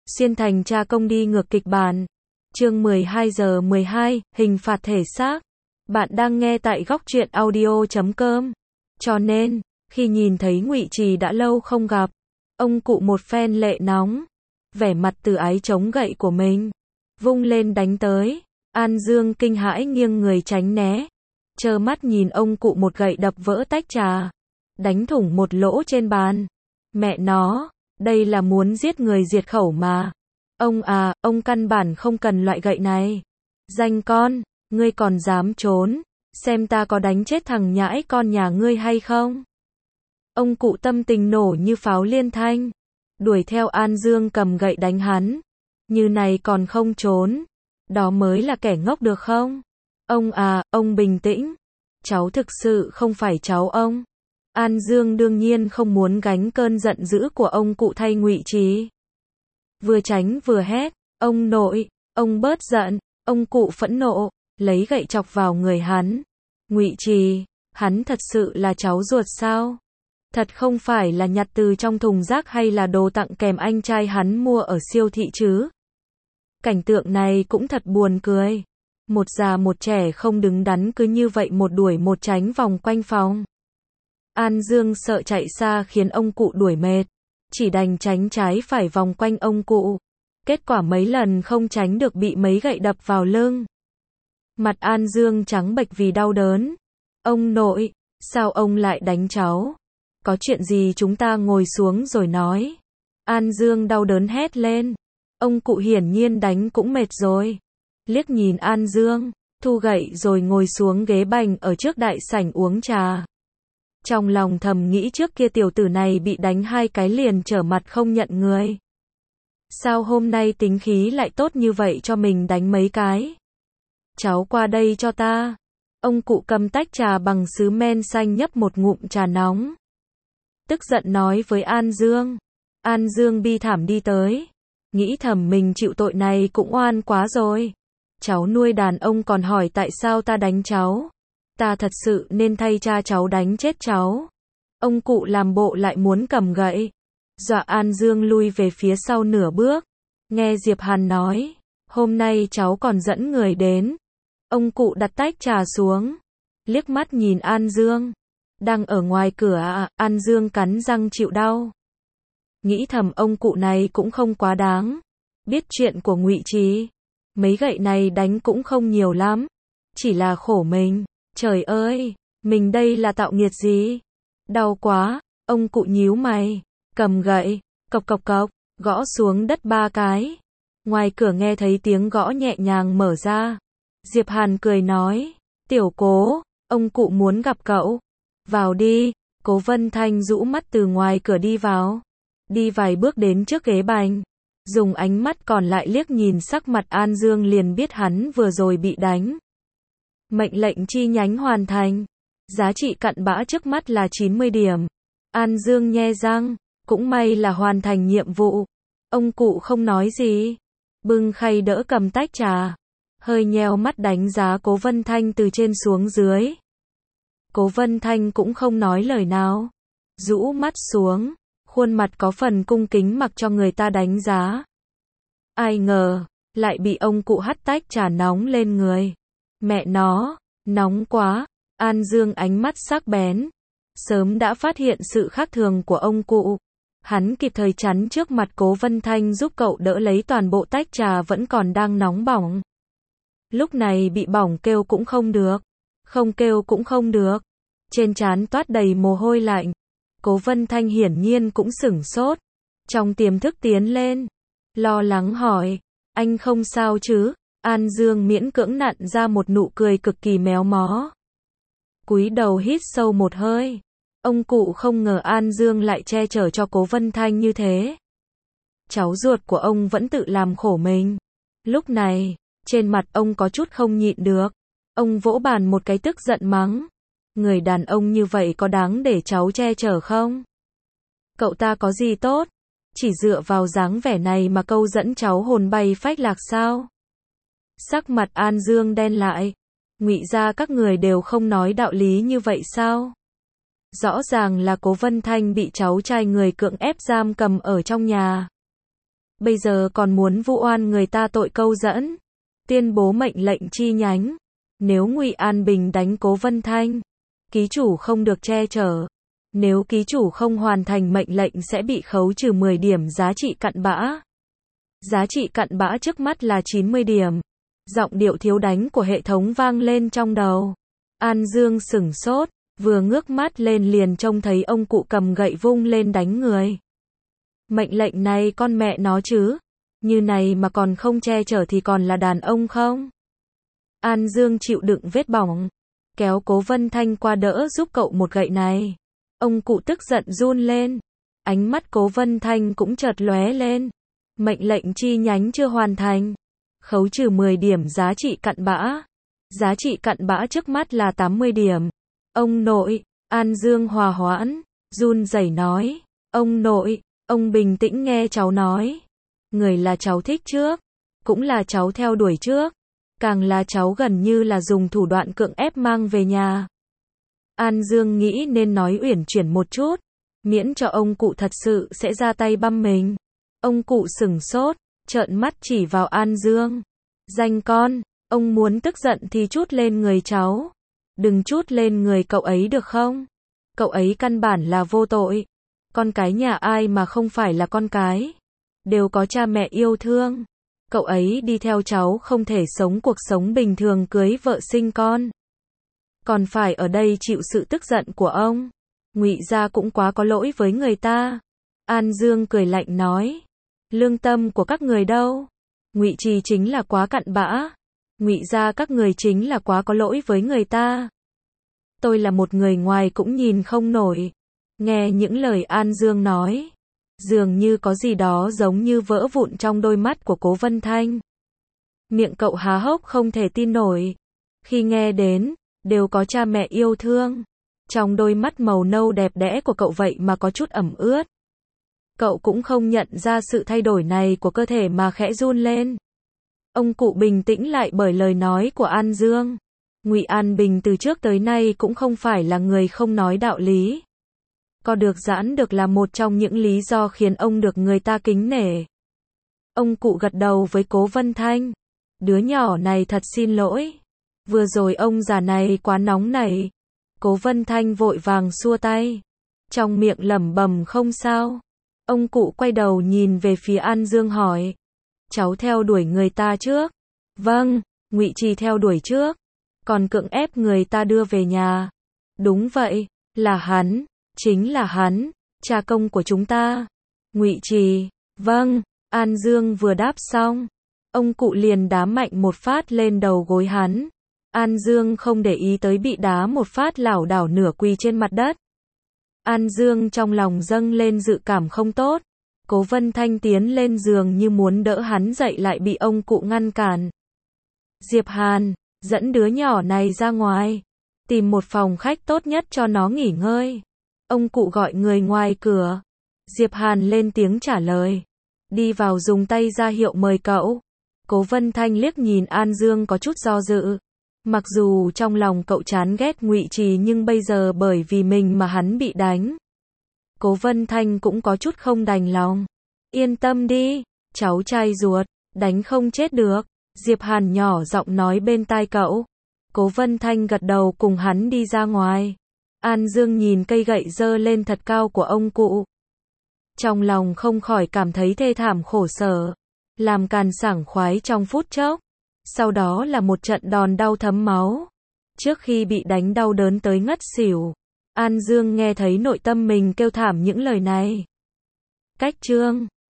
Xuyên thành cha công đi ngược kịch bản. Chương 12 giờ 12, hình phạt thể xác. Bạn đang nghe tại góc truyện audio.com. Cho nên, khi nhìn thấy Ngụy Trì đã lâu không gặp, ông cụ một phen lệ nóng, vẻ mặt từ ái chống gậy của mình, vung lên đánh tới. An Dương kinh hãi nghiêng người tránh né, trơ mắt nhìn ông cụ một gậy đập vỡ tách trà, đánh thủng một lỗ trên bàn. Mẹ nó, đây là muốn giết người diệt khẩu mà. Ông căn bản không cần loại gậy này. Danh con, ngươi còn dám trốn, xem ta có đánh chết thằng nhãi con nhà ngươi hay không. Ông cụ tâm tình nổ như pháo liên thanh, đuổi theo An Dương cầm gậy đánh hắn. Như này còn không trốn, đó mới là kẻ ngốc được không? Ông bình tĩnh. Cháu thực sự không phải cháu ông. An Dương đương nhiên không muốn gánh cơn giận dữ của ông cụ thay Ngụy Trì. Vừa tránh vừa hét, ông nội, ông bớt giận. Ông cụ phẫn nộ, lấy gậy chọc vào người hắn. Ngụy Trì, hắn thật sự là cháu ruột sao? Thật không phải là nhặt từ trong thùng rác hay là đồ tặng kèm anh trai hắn mua ở siêu thị chứ? Cảnh tượng này cũng thật buồn cười. Một già một trẻ không đứng đắn cứ như vậy một đuổi một tránh vòng quanh phòng. An Dương sợ chạy xa khiến ông cụ đuổi mệt, chỉ đành tránh trái phải vòng quanh ông cụ. Kết quả mấy lần không tránh được bị mấy gậy đập vào lưng. Mặt An Dương trắng bệch vì đau đớn. Ông nội, sao ông lại đánh cháu? Có chuyện gì chúng ta ngồi xuống rồi nói. An Dương đau đớn hét lên. Ông cụ hiển nhiên đánh cũng mệt rồi. Liếc nhìn An Dương, thu gậy rồi ngồi xuống ghế bành ở trước đại sảnh uống trà. Trong lòng thầm nghĩ trước kia tiểu tử này bị đánh 2 cái liền trở mặt không nhận người. Sao hôm nay tính khí lại tốt như vậy cho mình đánh mấy cái? Cháu qua đây cho ta. Ông cụ cầm tách trà bằng sứ men xanh nhấp một ngụm trà nóng. Tức giận nói với An Dương. An Dương bi thảm đi tới. Nghĩ thầm mình chịu tội này cũng oan quá rồi. Cháu nuôi đàn ông còn hỏi tại sao ta đánh cháu. Ta thật sự nên thay cha cháu đánh chết cháu. Ông cụ làm bộ lại muốn cầm gậy, dọa An Dương lui về phía sau nửa bước. Nghe Diệp Hàn nói, hôm nay cháu còn dẫn người đến. Ông cụ đặt tách trà xuống, liếc mắt nhìn An Dương. Đang ở ngoài cửa An Dương cắn răng chịu đau. Nghĩ thầm ông cụ này cũng không quá đáng. Biết chuyện của Ngụy Trì, mấy gậy này đánh cũng không nhiều lắm. Chỉ là khổ mình. Trời ơi, mình đây là tạo nghiệt gì? Đau quá. Ông cụ nhíu mày, cầm gậy, cộc cộc cộc, gõ xuống đất 3 cái. Ngoài cửa nghe thấy tiếng gõ nhẹ nhàng mở ra. Diệp Hàn cười nói, tiểu Cố, ông cụ muốn gặp cậu. Vào đi. Cố Vân Thanh rũ mắt từ ngoài cửa đi vào. Đi vài bước đến trước ghế bành. Dùng ánh mắt còn lại liếc nhìn sắc mặt An Dương liền biết hắn vừa rồi bị đánh. Mệnh lệnh chi nhánh hoàn thành. Giá trị cặn bã trước mắt là 90 điểm. An Dương nhe răng, cũng may là hoàn thành nhiệm vụ. Ông cụ không nói gì, bưng khay đỡ cầm tách trà, hơi nheo mắt đánh giá Cố Vân Thanh từ trên xuống dưới. Cố Vân Thanh cũng không nói lời nào, rũ mắt xuống, khuôn mặt có phần cung kính mặc cho người ta đánh giá. Ai ngờ, lại bị ông cụ hắt tách trà nóng lên người. Mẹ nó, nóng quá. An Dương ánh mắt sắc bén, sớm đã phát hiện sự khác thường của ông cụ. Hắn kịp thời chắn trước mặt Cố Vân Thanh giúp cậu đỡ lấy toàn bộ tách trà vẫn còn đang nóng bỏng. Lúc này bị bỏng kêu cũng không được, không kêu cũng không được. Trên trán toát đầy mồ hôi lạnh. Cố Vân Thanh hiển nhiên cũng sửng sốt. Trong tiềm thức tiến lên, lo lắng hỏi, anh không sao chứ? An Dương miễn cưỡng nặn ra một nụ cười cực kỳ méo mó. Cúi đầu hít sâu một hơi. Ông cụ không ngờ An Dương lại che chở cho Cố Vân Thanh như thế. Cháu ruột của ông vẫn tự làm khổ mình. Lúc này, trên mặt ông có chút không nhịn được. Ông vỗ bàn một cái tức giận mắng. Người đàn ông như vậy có đáng để cháu che chở không? Cậu ta có gì tốt? Chỉ dựa vào dáng vẻ này mà câu dẫn cháu hồn bay phách lạc sao? Sắc mặt An Dương đen lại. Ngụy gia các người đều không nói đạo lý như vậy sao? Rõ ràng là Cố Vân Thanh bị cháu trai người cưỡng ép giam cầm ở trong nhà. bây giờ còn muốn vu oan người ta tội câu dẫn. Tuyên bố mệnh lệnh chi nhánh. Nếu Ngụy An Bình đánh Cố Vân Thanh, ký chủ không được che chở. Nếu ký chủ không hoàn thành mệnh lệnh sẽ bị khấu trừ 10 điểm giá trị cặn bã. Giá trị cặn bã trước mắt là 90 điểm. Giọng điệu thiếu đánh của hệ thống vang lên trong đầu. An Dương sửng sốt, vừa ngước mắt lên liền trông thấy ông cụ cầm gậy vung lên đánh người. Mệnh lệnh này con mẹ nó chứ, như này mà còn không che chở thì còn là đàn ông không? An Dương chịu đựng vết bỏng, kéo Cố Vân Thanh qua đỡ giúp cậu một gậy này. Ông cụ tức giận run lên, ánh mắt Cố Vân Thanh cũng chợt lóe lên. Mệnh lệnh chi nhánh chưa hoàn thành, khấu trừ 10 điểm giá trị cặn bã. Giá trị cặn bã trước mắt là 80 điểm. Ông nội, An Dương hòa hoãn, run rẩy nói, ông nội, ông bình tĩnh nghe cháu nói. Người là cháu thích trước, cũng là cháu theo đuổi trước, càng là cháu gần như là dùng thủ đoạn cưỡng ép mang về nhà. An Dương nghĩ nên nói uyển chuyển một chút, miễn cho ông cụ thật sự sẽ ra tay băm mình. Ông cụ sửng sốt, trợn mắt chỉ vào An Dương. Danh con, ông muốn tức giận thì trút lên người cháu. Đừng trút lên người cậu ấy được không? Cậu ấy căn bản là vô tội. Con cái nhà ai mà không phải là con cái. Đều có cha mẹ yêu thương. Cậu ấy đi theo cháu không thể sống cuộc sống bình thường cưới vợ sinh con. Còn phải ở đây chịu sự tức giận của ông. Ngụy gia cũng quá có lỗi với người ta. An Dương cười lạnh nói. Lương tâm của các người đâu? Ngụy Trì chính là quá cặn bã. Ngụy gia các người chính là quá có lỗi với người ta. Tôi là một người ngoài cũng nhìn không nổi. Nghe những lời An Dương nói, dường như có gì đó giống như vỡ vụn trong đôi mắt của Cố Vân Thanh. Miệng cậu há hốc không thể tin nổi. Khi nghe đến, đều có cha mẹ yêu thương. Trong đôi mắt màu nâu đẹp đẽ của cậu vậy mà có chút ẩm ướt. Cậu cũng không nhận ra sự thay đổi này của cơ thể mà khẽ run lên. Ông cụ bình tĩnh lại bởi lời nói của An Dương. Ngụy An Bình từ trước tới nay cũng không phải là người không nói đạo lý. Có được giãn được là một trong những lý do khiến ông được người ta kính nể. Ông cụ gật đầu với Cố Vân Thanh. Đứa nhỏ này thật xin lỗi. Vừa rồi ông già này quá nóng nảy. Cố Vân Thanh vội vàng xua tay. Trong miệng lẩm bẩm không sao. Ông cụ quay đầu nhìn về phía An Dương hỏi. Cháu theo đuổi người ta trước. Vâng, Ngụy Trì theo đuổi trước. Còn cưỡng ép người ta đưa về nhà. Đúng vậy, là hắn, chính là hắn, cha công của chúng ta. Ngụy Trì, vâng, An Dương vừa đáp xong. Ông cụ liền đá mạnh một phát lên đầu gối hắn. An Dương không để ý tới bị đá một phát lảo đảo nửa quỳ trên mặt đất. An Dương trong lòng dâng lên dự cảm không tốt. Cố Vân Thanh tiến lên giường như muốn đỡ hắn dậy lại bị ông cụ ngăn cản. Diệp Hàn, dẫn đứa nhỏ này ra ngoài. Tìm một phòng khách tốt nhất cho nó nghỉ ngơi. Ông cụ gọi người ngoài cửa. Diệp Hàn lên tiếng trả lời. Đi vào dùng tay ra hiệu mời cậu. Cố Vân Thanh liếc nhìn An Dương có chút do dự. Mặc dù trong lòng cậu chán ghét Ngụy Trì nhưng bây giờ bởi vì mình mà hắn bị đánh. Cố Vân Thanh cũng có chút không đành lòng. Yên tâm đi, cháu trai ruột, đánh không chết được. Diệp Hàn nhỏ giọng nói bên tai cậu. Cố Vân Thanh gật đầu cùng hắn đi ra ngoài. An Dương nhìn cây gậy giơ lên thật cao của ông cụ. Trong lòng không khỏi cảm thấy thê thảm khổ sở. Làm càn sảng khoái trong phút chốc. Sau đó là một trận đòn đau thấm máu. Trước khi bị đánh đau đớn tới ngất xỉu, An Dương nghe thấy nội tâm mình kêu thảm những lời này. Cách chương